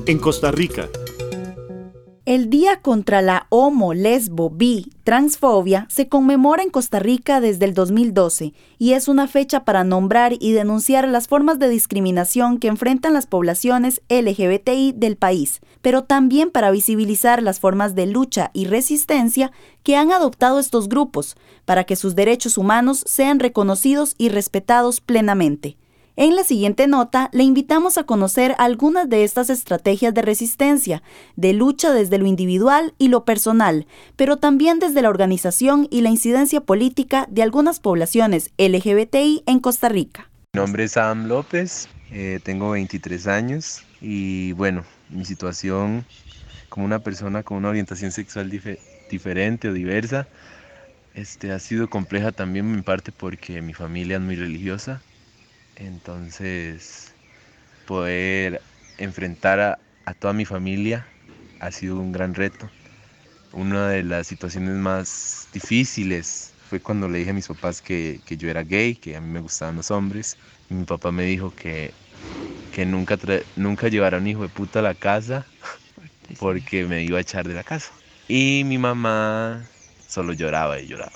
En Costa Rica. El Día contra la homo, lesbo, bi, transfobia se conmemora en Costa Rica desde el 2012 y es una fecha para nombrar y denunciar las formas de discriminación que enfrentan las poblaciones LGBTI del país, pero también para visibilizar las formas de lucha y resistencia que han adoptado estos grupos para que sus derechos humanos sean reconocidos y respetados plenamente. En la siguiente nota, le invitamos a conocer algunas de estas estrategias de resistencia, de lucha desde lo individual y lo personal, pero también desde la organización y la incidencia política de algunas poblaciones LGBTI en Costa Rica. Mi nombre es Adam López, tengo 23 años y bueno, mi situación como una persona con una orientación sexual diferente o diversa ha sido compleja también en parte porque mi familia es muy religiosa. Entonces, poder enfrentar a toda mi familia ha sido un gran reto. Una de las situaciones más difíciles fue cuando le dije a mis papás que yo era gay, que a mí me gustaban los hombres. Y mi papá me dijo que nunca llevara a un hijo de puta a la casa porque me iba a echar de la casa. Y mi mamá solo lloraba y lloraba.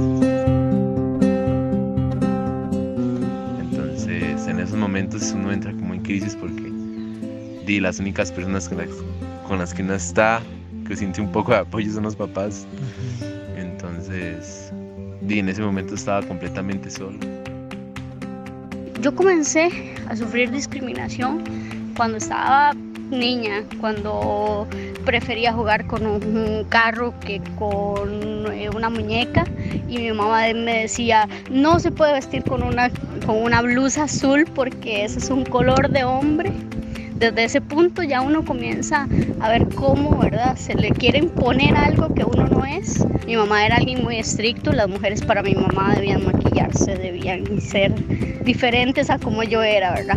En esos momentos uno entra como en crisis porque las únicas personas con las que uno está, que siente un poco de apoyo son los papás. Entonces, en ese momento estaba completamente solo. Yo comencé a sufrir discriminación cuando estaba niña, cuando prefería jugar con un carro que con una muñeca, y mi mamá me decía, no se puede vestir con una blusa azul porque ese es un color de hombre. Desde ese punto ya uno comienza a ver cómo, ¿verdad?, se le quiere imponer algo que uno no es. Mi mamá era alguien muy estricto, las mujeres para mi mamá debían maquillarse, debían ser diferentes a como yo era, ¿verdad?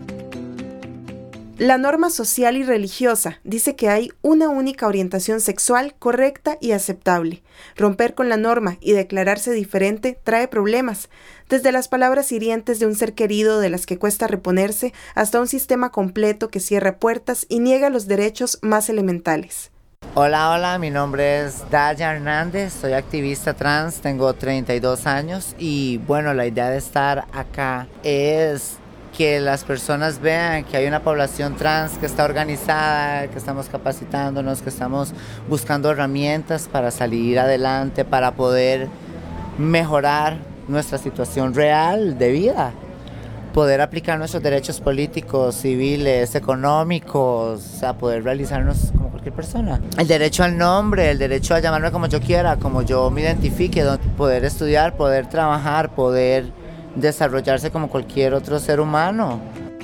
La norma social y religiosa dice que hay una única orientación sexual correcta y aceptable. Romper con la norma y declararse diferente trae problemas, desde las palabras hirientes de un ser querido de las que cuesta reponerse hasta un sistema completo que cierra puertas y niega los derechos más elementales. Hola, mi nombre es Daya Hernández, soy activista trans, tengo 32 años y bueno, la idea de estar acá es que las personas vean que hay una población trans que está organizada, que estamos capacitándonos, que estamos buscando herramientas para salir adelante, para poder mejorar nuestra situación real de vida, poder aplicar nuestros derechos políticos, civiles, económicos, a poder realizarnos como cualquier persona. El derecho al nombre, el derecho a llamarme como yo quiera, como yo me identifique, poder estudiar, poder trabajar, poder desarrollarse como cualquier otro ser humano.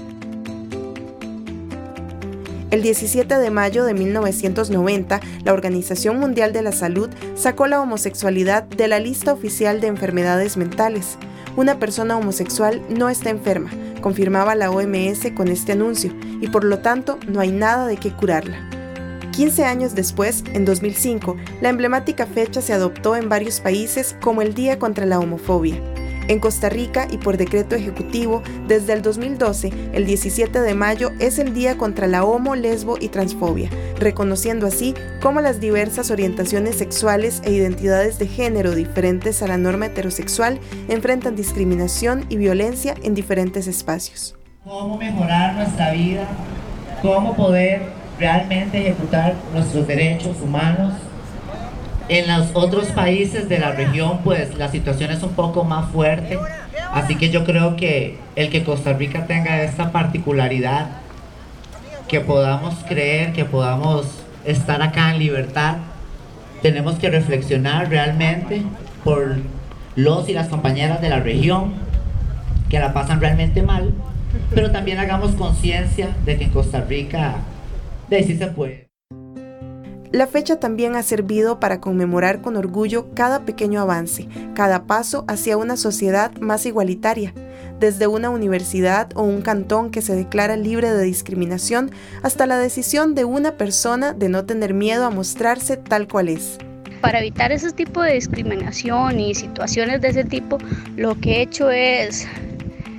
El 17 de mayo de 1990, la Organización Mundial de la Salud sacó la homosexualidad de la lista oficial de enfermedades mentales. Una persona homosexual no está enferma, confirmaba la OMS con este anuncio, y por lo tanto no hay nada de qué curarla. 15 años después, en 2005, la emblemática fecha se adoptó en varios países como el Día contra la Homofobia. En Costa Rica, y por decreto ejecutivo, desde el 2012, el 17 de mayo es el Día contra la homo, lesbo y transfobia, reconociendo así cómo las diversas orientaciones sexuales e identidades de género diferentes a la norma heterosexual enfrentan discriminación y violencia en diferentes espacios. ¿Cómo mejorar nuestra vida? ¿Cómo poder realmente ejecutar nuestros derechos humanos? En los otros países de la región, pues la situación es un poco más fuerte, así que yo creo que el que Costa Rica tenga esta particularidad, que podamos creer, que podamos estar acá en libertad, tenemos que reflexionar realmente por los y las compañeras de la región que la pasan realmente mal, pero también hagamos conciencia de que en Costa Rica de ahí sí se puede. La fecha también ha servido para conmemorar con orgullo cada pequeño avance, cada paso hacia una sociedad más igualitaria, desde una universidad o un cantón que se declara libre de discriminación hasta la decisión de una persona de no tener miedo a mostrarse tal cual es. Para evitar ese tipo de discriminación y situaciones de ese tipo, lo que he hecho es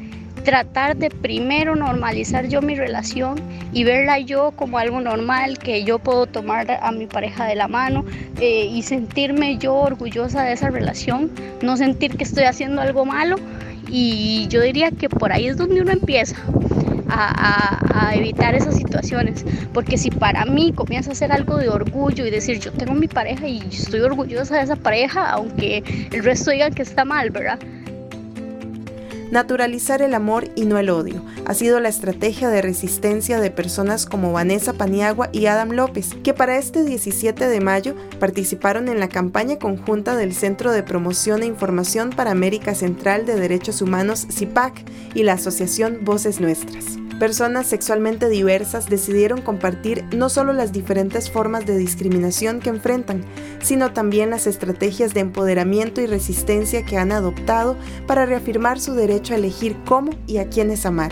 tratar de primero normalizar yo mi relación y verla yo como algo normal, que yo puedo tomar a mi pareja de la mano y sentirme yo orgullosa de esa relación, no sentir que estoy haciendo algo malo. Y yo diría que por ahí es donde uno empieza a evitar esas situaciones, porque si para mí comienza a ser algo de orgullo y decir yo tengo mi pareja y estoy orgullosa de esa pareja, aunque el resto digan que está mal, ¿verdad? Naturalizar el amor y no el odio ha sido la estrategia de resistencia de personas como Vanessa Paniagua y Adam López, que para este 17 de mayo participaron en la campaña conjunta del Centro de Promoción e Información para América Central de Derechos Humanos, CIPAC, y la asociación Voces Nuestras. Personas sexualmente diversas decidieron compartir no solo las diferentes formas de discriminación que enfrentan, sino también las estrategias de empoderamiento y resistencia que han adoptado para reafirmar su derecho a elegir cómo y a quiénes amar.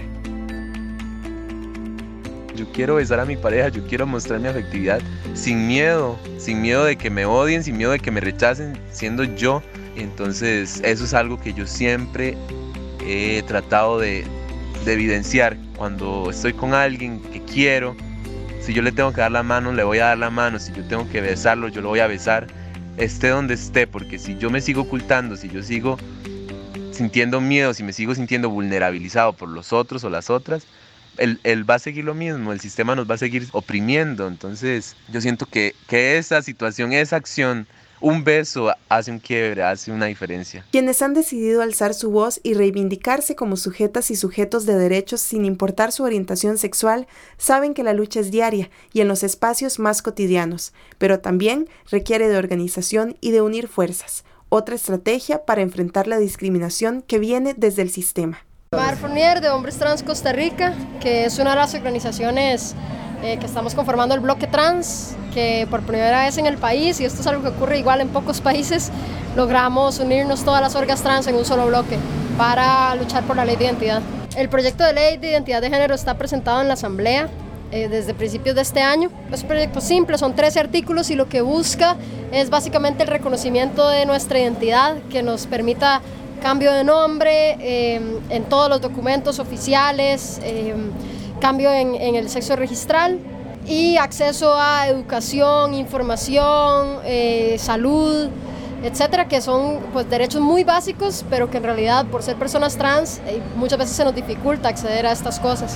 Yo quiero besar a mi pareja, yo quiero mostrar mi afectividad sin miedo de que me odien, sin miedo de que me rechacen, siendo yo. Entonces eso es algo que yo siempre he tratado de evidenciar. Cuando estoy con alguien que quiero, si yo le tengo que dar la mano, le voy a dar la mano. Si yo tengo que besarlo, yo lo voy a besar, esté donde esté, porque si yo me sigo ocultando, si yo sigo sintiendo miedo, si me sigo sintiendo vulnerabilizado por los otros o las otras, él va a seguir lo mismo, el sistema nos va a seguir oprimiendo. Entonces yo siento que esa situación, esa acción, un beso hace un quiebre, hace una diferencia. Quienes han decidido alzar su voz y reivindicarse como sujetas y sujetos de derechos sin importar su orientación sexual, saben que la lucha es diaria y en los espacios más cotidianos, pero también requiere de organización y de unir fuerzas, otra estrategia para enfrentar la discriminación que viene desde el sistema. Mar Fournier de Hombres Trans Costa Rica, que es una de las organizaciones que estamos conformando el bloque trans, que por primera vez en el país, y esto es algo que ocurre igual en pocos países, logramos unirnos todas las orgas trans en un solo bloque para luchar por la ley de identidad. El proyecto de ley de identidad de género está presentado en la Asamblea desde principios de este año. Es un proyecto simple, son 13 artículos y lo que busca es básicamente el reconocimiento de nuestra identidad, que nos permita cambio de nombre en todos los documentos oficiales, cambio en el sexo registral y acceso a educación, información, salud, etcétera, que son pues derechos muy básicos, pero que en realidad por ser personas trans muchas veces se nos dificulta acceder a estas cosas.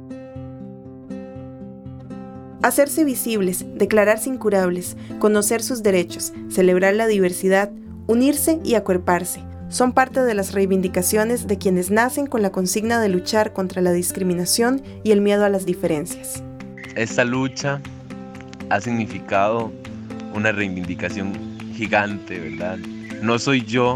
Hacerse visibles, declararse incurables, conocer sus derechos, celebrar la diversidad, unirse y acuerparse, son parte de las reivindicaciones de quienes nacen con la consigna de luchar contra la discriminación y el miedo a las diferencias. Esta lucha ha significado una reivindicación gigante, ¿verdad? No soy yo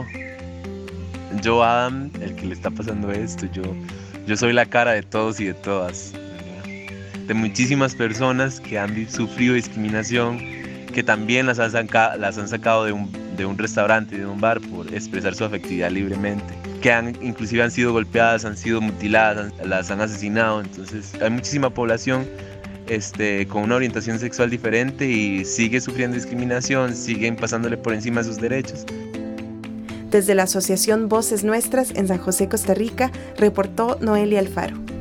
Adam, el que le está pasando esto, yo soy la cara de todos y de todas, ¿verdad? De muchísimas personas que han sufrido discriminación, que también las han sacado de un restaurante, de un bar, por expresar su afectividad libremente, que inclusive han sido golpeadas, han sido mutiladas, las han asesinado. Entonces hay muchísima población con una orientación sexual diferente y sigue sufriendo discriminación, siguen pasándole por encima de sus derechos. Desde la asociación Voces Nuestras en San José, Costa Rica, reportó Noelia Alfaro.